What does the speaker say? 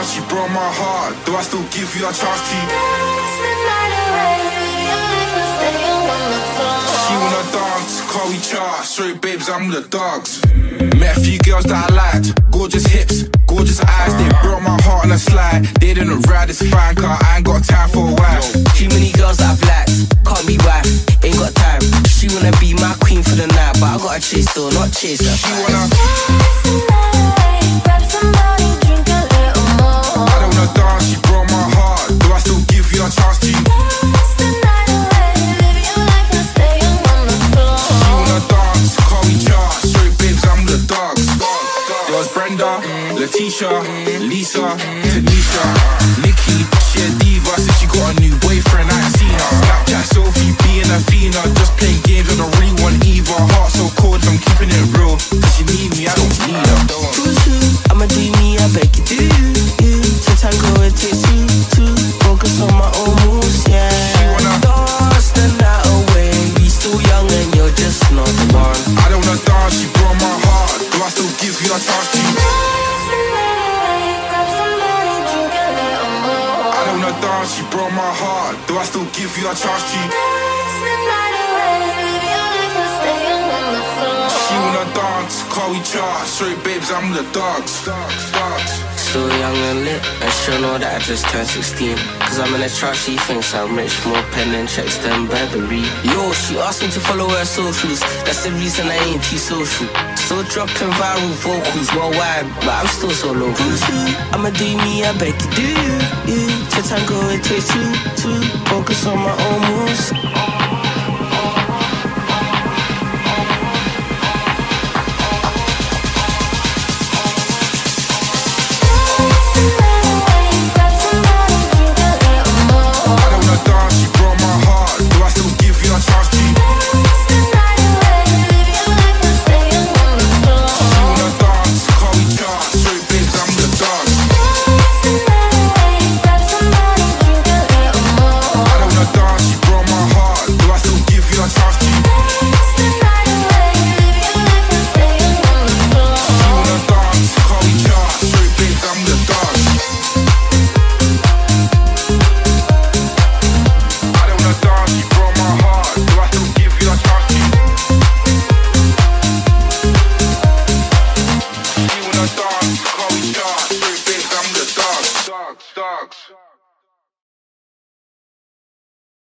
dance, she broke my heart. Do I still give you a chance to? Dance the night away, live your life and stay young on the floor. She wanna dance, call we chart. Sorry babes, I'm with the dogs. Met a few girls that I liked. Gorgeous hips, gorgeous eyes. They broke my heart on a slide. They didn't ride, it's fine, car I ain't got time for a wife. Too many girls that I've liked, can't be wife, ain't got time. She wanna be my queen for the night, but I gotta chase though, not chase her. She wanna Dance the night away, grab somebody, drink a little more. I don't wanna dance, she broke my heart. Do I still give you a chance to? Dance the night away, live your life and stay young on the floor. She wanna dance, call we chart. Sorry babes, I'm with the dogs. There was Brenda, Letitia, Lisa, Tanisha, Nikki. She a diva since she got a new boyfriend, I ain't seen her. Snapchat Sophie, being a Fina, just playing games, I don't really want either. Heart so cold, I'm keeping it real. Cause she need me, I don't need her. Who's who? I'ma do me, I beg you do. To tango it takes two. Focus on my own moves, yeah. She wanna dance the night away. We still young and you're just not the one. I don't wanna dance, she broke my heart. Do I still give you a chance to? Dance the night away, grab somebody, drink a little more. I don't wanna dance, she broke my heart. Do I still give you a chance to? Dance the night away, live your life and stay young on the floor. She wanna dance, call we chart. Sorry babes, I'm with the dogs. Still young and lit, and she'll know that I just turned 16. Cause I'm in a trap, she thinks I'm rich. More pen and checks than Burberry. Yo, she asked me to follow her socials. That's the reason I ain't too social. Still dropping viral vocals worldwide, but I'm still so local. I'ma do me, I beg you do. To tango it takes two. Focus on my own moves.